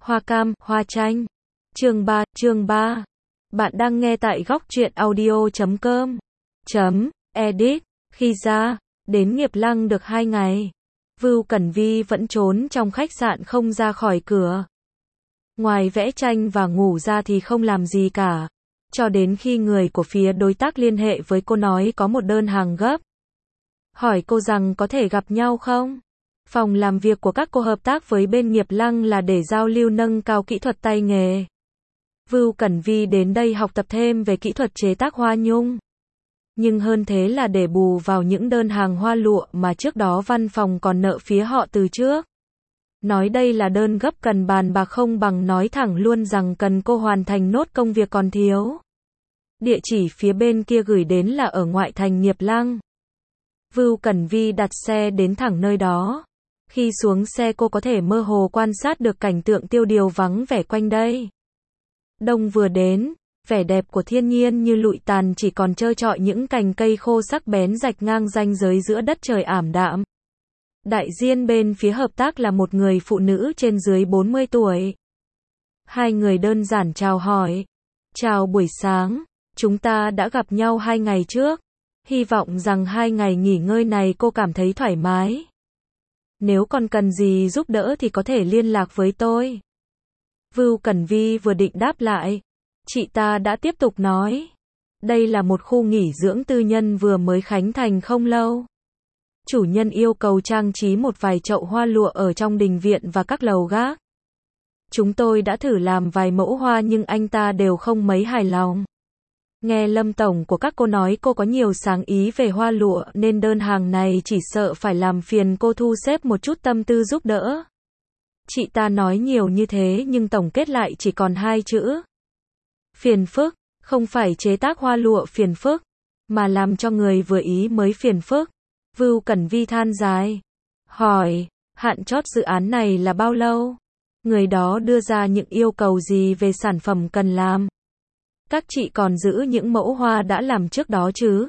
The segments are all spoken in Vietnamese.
Hoa cam, hoa chanh. Chương 3. Bạn đang nghe tại góc truyện audio.com. Edit. Khi ra, đến Nghiệp Lăng được 2 ngày. Vưu Cẩn Vi vẫn trốn trong khách sạn không ra khỏi cửa. Ngoài vẽ tranh và ngủ ra thì không làm gì cả. Cho đến khi người của phía đối tác liên hệ với cô nói có một đơn hàng gấp. Hỏi cô rằng có thể gặp nhau không? Phòng làm việc của các cô hợp tác với bên Nghiệp Lăng là để giao lưu nâng cao kỹ thuật tay nghề. Vưu Cẩn Vi đến đây học tập thêm về kỹ thuật chế tác hoa nhung. Nhưng hơn thế là để bù vào những đơn hàng hoa lụa mà trước đó văn phòng còn nợ phía họ từ trước. Nói đây là đơn gấp cần bàn bạc không bằng nói thẳng luôn rằng cần cô hoàn thành nốt công việc còn thiếu. Địa chỉ phía bên kia gửi đến là ở ngoại thành Nghiệp Lăng. Vưu Cẩn Vi đặt xe đến thẳng nơi đó. Khi xuống xe cô có thể mơ hồ quan sát được cảnh tượng tiêu điều vắng vẻ quanh đây. Đông vừa đến, vẻ đẹp của thiên nhiên như lụi tàn chỉ còn trơ trọi những cành cây khô sắc bén rạch ngang ranh giới giữa đất trời ảm đạm. Đại diện bên phía hợp tác là một người phụ nữ trên dưới 40 tuổi. Hai người đơn giản chào hỏi. Chào buổi sáng, chúng ta đã gặp nhau 2 ngày trước. Hy vọng rằng 2 ngày nghỉ ngơi này cô cảm thấy thoải mái. Nếu còn cần gì giúp đỡ thì có thể liên lạc với tôi. Vưu Cẩn Vi vừa định đáp lại. Chị ta đã tiếp tục nói. Đây là một khu nghỉ dưỡng tư nhân vừa mới khánh thành không lâu. Chủ nhân yêu cầu trang trí một vài chậu hoa lụa ở trong đình viện và các lầu gác. Chúng tôi đã thử làm vài mẫu hoa nhưng anh ta đều không mấy hài lòng. Nghe Lâm Tổng của các cô nói cô có nhiều sáng ý về hoa lụa nên đơn hàng này chỉ sợ phải làm phiền cô thu xếp một chút tâm tư giúp đỡ. Chị ta nói nhiều như thế nhưng tổng kết lại chỉ còn 2 chữ. Phiền phức, không phải chế tác hoa lụa phiền phức, mà làm cho người vừa ý mới phiền phức. Vưu Cẩn Vi than dài. Hỏi, hạn chót dự án này là bao lâu? Người đó đưa ra những yêu cầu gì về sản phẩm cần làm? Các chị còn giữ những mẫu hoa đã làm trước đó chứ?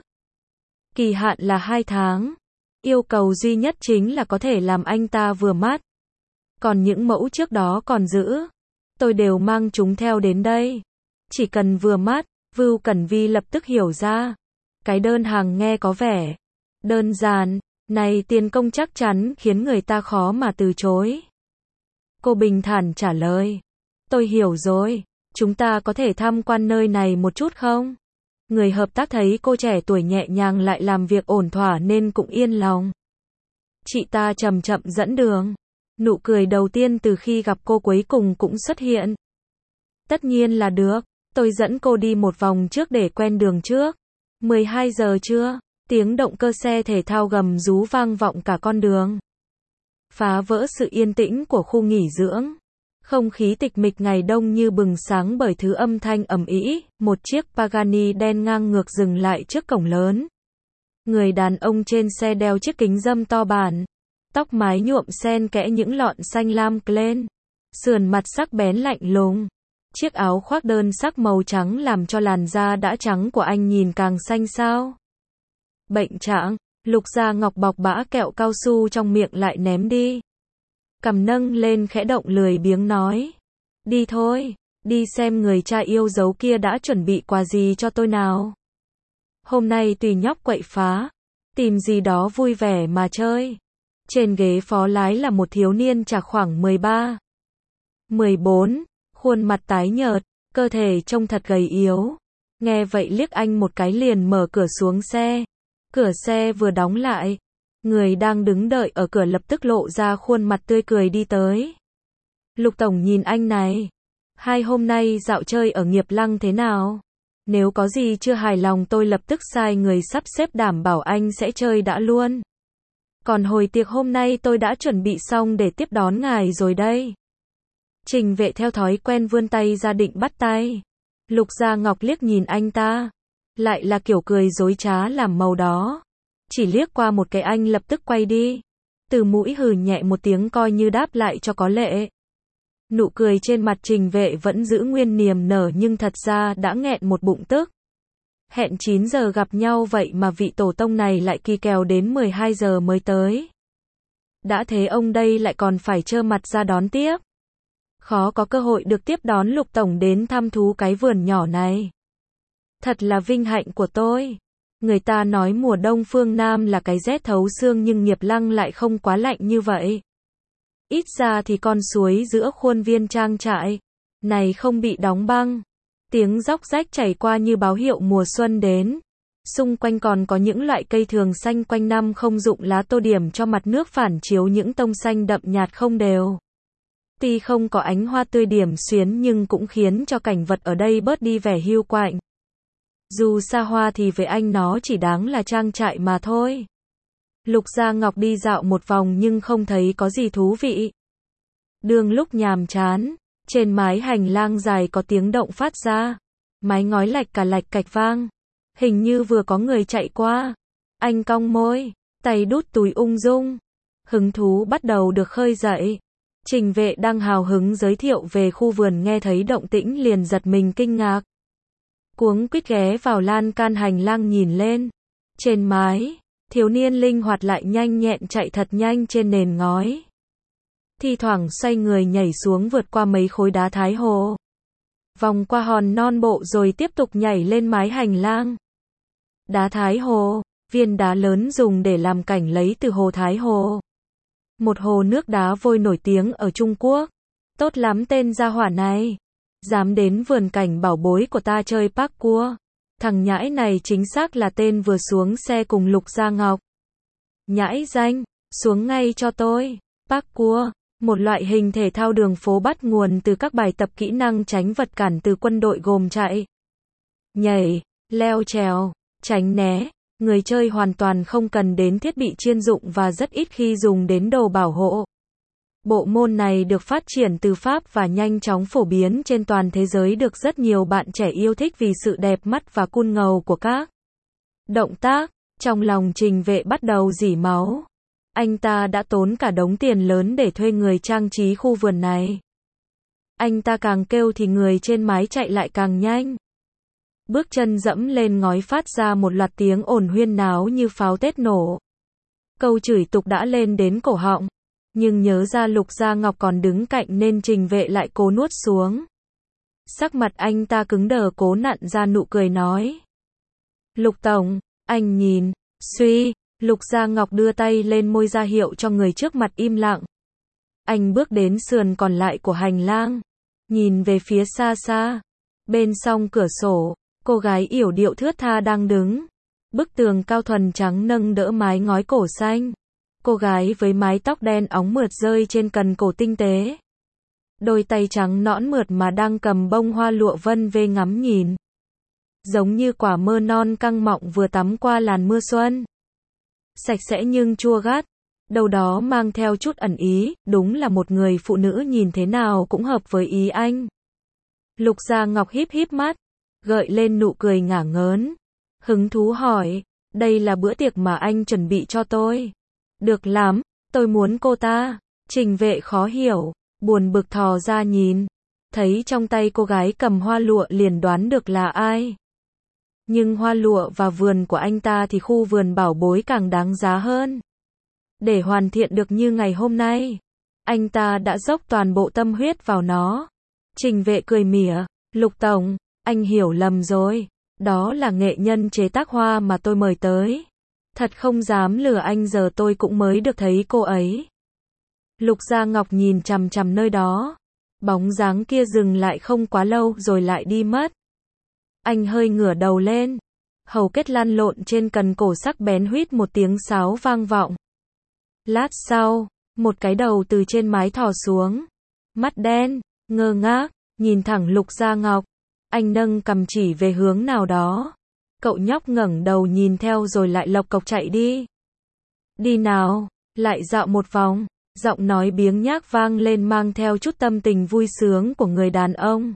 Kỳ hạn là 2 tháng. Yêu cầu duy nhất chính là có thể làm anh ta vừa mắt. Còn những mẫu trước đó còn giữ. Tôi đều mang chúng theo đến đây. Chỉ cần vừa mắt, Vưu Cẩn Vi lập tức hiểu ra. Cái đơn hàng nghe có vẻ đơn giản, này tiền công chắc chắn khiến người ta khó mà từ chối. Cô bình thản trả lời. Tôi hiểu rồi, chúng ta có thể tham quan nơi này một chút không? Người hợp tác thấy cô trẻ tuổi nhẹ nhàng lại làm việc ổn thỏa nên cũng yên lòng. Chị ta chậm chậm dẫn đường. Nụ cười đầu tiên từ khi gặp cô cuối cùng cũng xuất hiện. Tất nhiên là được, tôi dẫn cô đi một vòng trước để quen đường trước. 12 giờ chưa? Tiếng động cơ xe thể thao gầm rú vang vọng cả con đường. Phá vỡ sự yên tĩnh của khu nghỉ dưỡng. Không khí tịch mịch ngày đông như bừng sáng bởi thứ âm thanh ầm ĩ, một chiếc Pagani đen ngang ngược dừng lại trước cổng lớn. Người đàn ông trên xe đeo chiếc kính râm to bản. Tóc mái nhuộm xen kẽ những lọn xanh lam lên. Sườn mặt sắc bén lạnh lùng. Chiếc áo khoác đơn sắc màu trắng làm cho làn da đã trắng của anh nhìn càng xanh xao. Bệnh trạng, Lục Gia Ngọc bọc bã kẹo cao su trong miệng lại ném đi. Cằm nâng lên khẽ động lười biếng nói. Đi thôi, đi xem người cha yêu dấu kia đã chuẩn bị quà gì cho tôi nào. Hôm nay tùy nhóc quậy phá, tìm gì đó vui vẻ mà chơi. Trên ghế phó lái là một thiếu niên chạc khoảng 13, 14, khuôn mặt tái nhợt, cơ thể trông thật gầy yếu. Nghe vậy liếc anh một cái liền mở cửa xuống xe. Cửa xe vừa đóng lại, người đang đứng đợi ở cửa lập tức lộ ra khuôn mặt tươi cười đi tới. Lục Tổng nhìn anh này. Hai hôm nay dạo chơi ở Nghiệp Lăng thế nào? Nếu có gì chưa hài lòng tôi lập tức sai người sắp xếp đảm bảo anh sẽ chơi đã luôn. Còn hồi tiệc hôm nay tôi đã chuẩn bị xong để tiếp đón ngài rồi đây. Trình Vệ theo thói quen vươn tay ra định bắt tay. Lục Gia Ngọc liếc nhìn anh ta. Lại là kiểu cười dối trá làm màu đó. Chỉ liếc qua một cái anh lập tức quay đi. Từ mũi hừ nhẹ một tiếng coi như đáp lại cho có lệ. Nụ cười trên mặt Trình Vệ vẫn giữ nguyên niềm nở nhưng thật ra đã nghẹn một bụng tức. Hẹn 9 giờ gặp nhau vậy mà vị tổ tông này lại kỳ kèo đến 12 giờ mới tới. Đã thế ông đây lại còn phải trơ mặt ra đón tiếp. khó có cơ hội được tiếp đón Lục Tổng đến thăm thú cái vườn nhỏ này. Thật là vinh hạnh của tôi. Người ta nói mùa đông phương Nam là cái rét thấu xương nhưng Nghiệp Lăng lại không quá lạnh như vậy. Ít ra thì con suối giữa khuôn viên trang trại này không bị đóng băng. Tiếng róc rách chảy qua như báo hiệu mùa xuân đến. Xung quanh còn có những loại cây thường xanh quanh năm không rụng lá tô điểm cho mặt nước phản chiếu những tông xanh đậm nhạt không đều. Tuy không có ánh hoa tươi điểm xuyến nhưng cũng khiến cho cảnh vật ở đây bớt đi vẻ hiu quạnh. Dù xa hoa thì với anh nó chỉ đáng là trang trại mà thôi. Lục Gia Ngọc đi dạo một vòng nhưng không thấy có gì thú vị. Đương lúc nhàm chán, trên mái hành lang dài có tiếng động phát ra. Mái ngói lạch cạch vang. Hình như vừa có người chạy qua. Anh cong môi, tay đút túi ung dung. Hứng thú bắt đầu được khơi dậy. Trình Vệ đang hào hứng giới thiệu về khu vườn nghe thấy động tĩnh liền giật mình kinh ngạc. Cuống quýt ghé vào lan can hành lang nhìn lên. Trên mái, thiếu niên linh hoạt lại nhanh nhẹn chạy thật nhanh trên nền ngói. Thi thoảng xoay người nhảy xuống vượt qua mấy khối đá Thái Hồ. Vòng qua hòn non bộ rồi tiếp tục nhảy lên mái hành lang. Đá Thái Hồ, viên đá lớn dùng để làm cảnh lấy từ hồ Thái Hồ. Một hồ nước đá vôi nổi tiếng ở Trung Quốc. Tốt lắm tên gia hỏa này. Dám đến vườn cảnh bảo bối của ta chơi parkour. Thằng nhãi này chính xác là tên vừa xuống xe cùng Lục Gia Ngọc. Nhãi danh, xuống ngay cho tôi. Parkour, một loại hình thể thao đường phố bắt nguồn từ các bài tập kỹ năng tránh vật cản từ quân đội gồm chạy, nhảy, leo trèo, tránh né. Người chơi hoàn toàn không cần đến thiết bị chuyên dụng và rất ít khi dùng đến đồ bảo hộ. Bộ môn này được phát triển từ Pháp và nhanh chóng phổ biến trên toàn thế giới được rất nhiều bạn trẻ yêu thích vì sự đẹp mắt và cool ngầu của các động tác. Trong lòng Trình Vệ bắt đầu rỉ máu. Anh ta đã tốn cả đống tiền lớn để thuê người trang trí khu vườn này. Anh ta càng kêu thì người trên mái chạy lại càng nhanh. Bước chân dẫm lên ngói phát ra một loạt tiếng ồn huyên náo như pháo Tết nổ. Câu chửi tục đã lên đến cổ họng. Nhưng nhớ ra Lục Gia Ngọc còn đứng cạnh nên Trình Vệ lại cố nuốt xuống. Sắc mặt anh ta cứng đờ cố nặn ra nụ cười nói. Lục Tổng, anh nhìn, suy, Lục Gia Ngọc đưa tay lên môi ra hiệu cho người trước mặt im lặng. Anh bước đến sườn còn lại của hành lang. Nhìn về phía xa xa. Bên song cửa sổ, cô gái yểu điệu thướt tha đang đứng. Bức tường cao thuần trắng nâng đỡ mái ngói cổ xanh. Cô gái với mái tóc đen óng mượt rơi trên cần cổ tinh tế. Đôi tay trắng nõn mượt mà đang cầm bông hoa lụa vân vê ngắm nhìn. Giống như quả mơ non căng mọng vừa tắm qua làn mưa xuân. Sạch sẽ nhưng chua gắt. Đâu đó mang theo chút ẩn ý, đúng là một người phụ nữ nhìn thế nào cũng hợp với ý anh. Lục Gia Ngọc híp híp mắt, gợi lên nụ cười ngả ngớn. Hứng thú hỏi, đây là bữa tiệc mà anh chuẩn bị cho tôi. Được lắm, tôi muốn cô ta. Trình Vệ khó hiểu, buồn bực thò ra nhìn. Thấy trong tay cô gái cầm hoa lụa liền đoán được là ai. Nhưng hoa lụa và vườn của anh ta thì khu vườn bảo bối càng đáng giá hơn. Để hoàn thiện được như ngày hôm nay, anh ta đã dốc toàn bộ tâm huyết vào nó. Trình Vệ cười mỉa, Lục Tổng, anh hiểu lầm rồi. Đó là nghệ nhân chế tác hoa mà tôi mời tới. Thật không dám lừa anh, giờ tôi cũng mới được thấy cô ấy. Lục Gia Ngọc nhìn chằm chằm nơi đó. Bóng dáng kia dừng lại không quá lâu rồi lại đi mất. Anh hơi ngửa đầu lên. Hầu kết lăn lộn trên cần cổ sắc bén huýt một tiếng sáo vang vọng. Lát sau, một cái đầu từ trên mái thò xuống. Mắt đen, ngơ ngác, nhìn thẳng Lục Gia Ngọc. Anh nâng cầm chỉ về hướng nào đó. Cậu nhóc ngẩng đầu nhìn theo rồi lại lộc cộc chạy đi. Đi nào, lại dạo một vòng. Giọng nói biếng nhác vang lên mang theo chút tâm tình vui sướng của người đàn ông.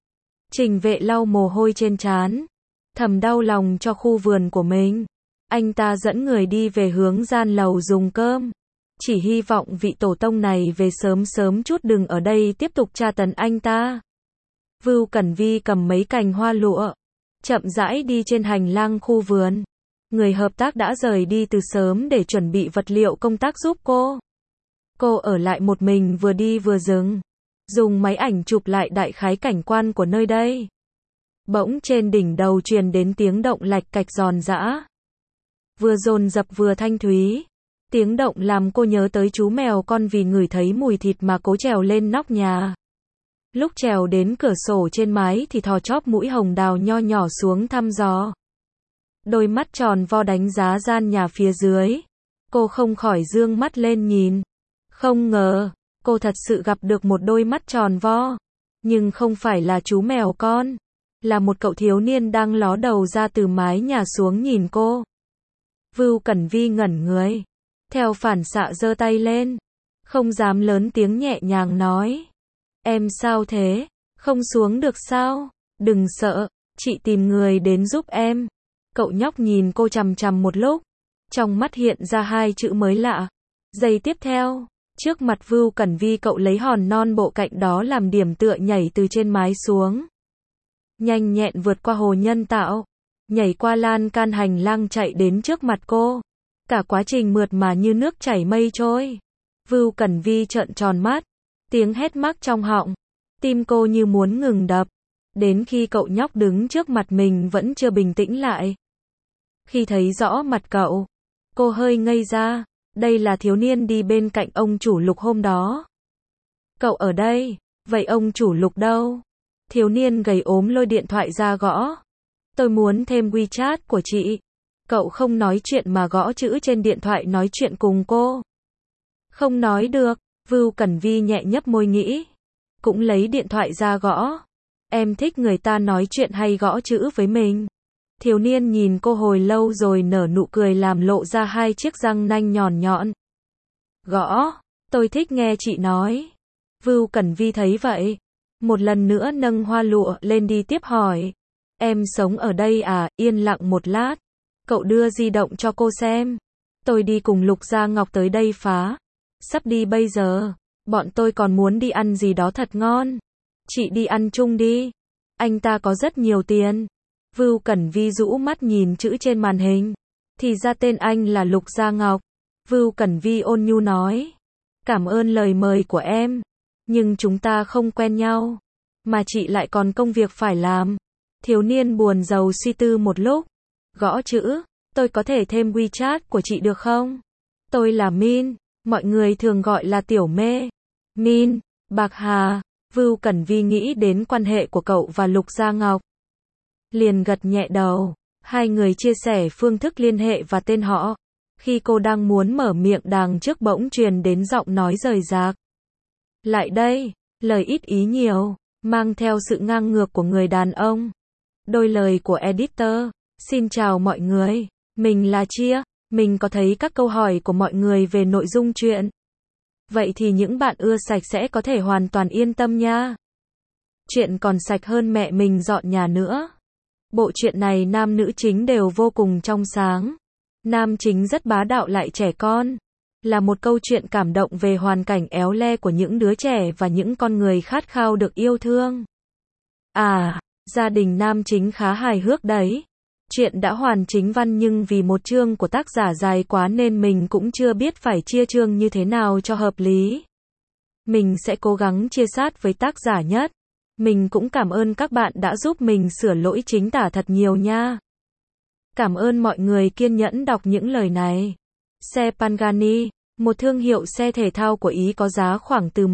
Trình Vệ lau mồ hôi trên trán, thầm đau lòng cho khu vườn của mình. Anh ta dẫn người đi về hướng gian lầu dùng cơm. Chỉ hy vọng vị tổ tông này về sớm sớm chút đừng ở đây tiếp tục tra tấn anh ta. Vưu Cẩn Vi cầm mấy cành hoa lụa, chậm rãi đi trên hành lang khu vườn. Người hợp tác đã rời đi từ sớm để chuẩn bị vật liệu công tác giúp cô. Cô ở lại một mình vừa đi vừa dừng. dùng máy ảnh chụp lại đại khái cảnh quan của nơi đây. Bỗng trên đỉnh đầu truyền đến tiếng động lạch cạch giòn giã. Vừa dồn dập vừa thanh thúy. Tiếng động làm cô nhớ tới chú mèo con vì ngửi thấy mùi thịt mà cố trèo lên nóc nhà. Lúc trèo đến cửa sổ trên mái thì thò chóp mũi hồng đào nho nhỏ xuống thăm dò. Đôi mắt tròn vo đánh giá gian nhà phía dưới. Cô không khỏi dương mắt lên nhìn. Không ngờ, cô thật sự gặp được một đôi mắt tròn vo. Nhưng không phải là chú mèo con. Là một cậu thiếu niên đang ló đầu ra từ mái nhà xuống nhìn cô. Vưu Cẩn Vi ngẩn người. Theo phản xạ giơ tay lên. Không dám lớn tiếng, nhẹ nhàng nói. Em sao thế? Không xuống được sao? Đừng sợ, chị tìm người đến giúp em. Cậu nhóc nhìn cô chằm chằm một lúc. Trong mắt hiện ra hai chữ mới lạ. Giây tiếp theo, trước mặt Vưu Cẩn Vi cậu lấy hòn non bộ cạnh đó làm điểm tựa nhảy từ trên mái xuống. Nhanh nhẹn vượt qua hồ nhân tạo. Nhảy qua lan can hành lang chạy đến trước mặt cô. Cả quá trình mượt mà như nước chảy mây trôi. Vưu Cẩn Vi trợn tròn mắt. Tiếng hét mắc trong họng. Tim cô như muốn ngừng đập. Đến khi cậu nhóc đứng trước mặt mình vẫn chưa bình tĩnh lại. Khi thấy rõ mặt cậu, cô hơi ngây ra. Đây là thiếu niên đi bên cạnh ông chủ Lục hôm đó. Cậu ở đây, vậy ông chủ Lục đâu? Thiếu niên gầy ốm lôi điện thoại ra gõ. Tôi muốn thêm WeChat của chị. Cậu không nói chuyện mà gõ chữ trên điện thoại nói chuyện cùng cô. Không nói được, Vưu Cẩn Vi nhẹ nhấp môi nghĩ. Cũng lấy điện thoại ra gõ. Em thích người ta nói chuyện hay gõ chữ với mình. Thiếu niên nhìn cô hồi lâu rồi nở nụ cười làm lộ ra hai chiếc răng nanh nhọn nhọn. Gõ, tôi thích nghe chị nói. Vưu Cẩn Vi thấy vậy. Một lần nữa nâng hoa lụa lên đi tiếp hỏi. Em sống ở đây à? Yên lặng một lát. Cậu đưa di động cho cô xem. Tôi đi cùng Lục Gia Ngọc tới đây phá. Sắp đi bây giờ. Bọn tôi còn muốn đi ăn gì đó thật ngon. Chị đi ăn chung đi. Anh ta có rất nhiều tiền. Vưu Cẩn Vi rũ mắt nhìn chữ trên màn hình. Thì ra tên anh là Lục Gia Ngọc. Vưu Cẩn Vi ôn nhu nói. Cảm ơn lời mời của em. Nhưng chúng ta không quen nhau. Mà chị lại còn công việc phải làm. Thiếu niên buồn rầu suy tư một lúc. Gõ chữ. Tôi có thể thêm WeChat của chị được không? Tôi là Min. Mọi người thường gọi là Tiểu Mê. Min, Bạc Hà. Vưu Cẩn Vi nghĩ đến quan hệ của cậu và Lục Gia Ngọc. Liền gật nhẹ đầu. Hai người chia sẻ phương thức liên hệ và tên họ. Khi cô đang muốn mở miệng đằng trước bỗng truyền đến giọng nói rời rạc. Lại đây, lời ít ý nhiều, mang theo sự ngang ngược của người đàn ông. Đôi lời của editor. Xin chào mọi người, mình là Chia. Mình có thấy các câu hỏi của mọi người về nội dung chuyện. Vậy thì những bạn ưa sạch sẽ có thể hoàn toàn yên tâm nha. Chuyện còn sạch hơn mẹ mình dọn nhà nữa. Bộ truyện này nam nữ chính đều vô cùng trong sáng. Nam chính rất bá đạo lại trẻ con. Là một câu chuyện cảm động về hoàn cảnh éo le của những đứa trẻ và những con người khát khao được yêu thương. À, gia đình nam chính khá hài hước đấy. Chuyện đã hoàn chính văn nhưng vì một chương của tác giả dài quá nên mình cũng chưa biết phải chia chương như thế nào cho hợp lý. Mình sẽ cố gắng chia sát với tác giả nhất. Mình cũng cảm ơn các bạn đã giúp mình sửa lỗi chính tả thật nhiều nha. Cảm ơn mọi người kiên nhẫn đọc những lời này. Xe Pagani, một thương hiệu xe thể thao của Ý có giá khoảng từ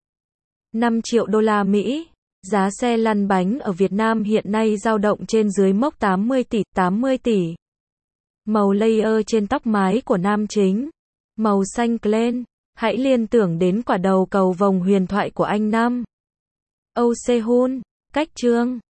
1,5 triệu đô la Mỹ. Giá xe lăn bánh ở Việt Nam hiện nay dao động trên dưới mốc 80 tỷ. Màu layer trên tóc mái của nam chính. Màu xanh Glen. Hãy liên tưởng đến quả đầu cầu vồng huyền thoại của anh Nam. Âu Sehun. Cách chương.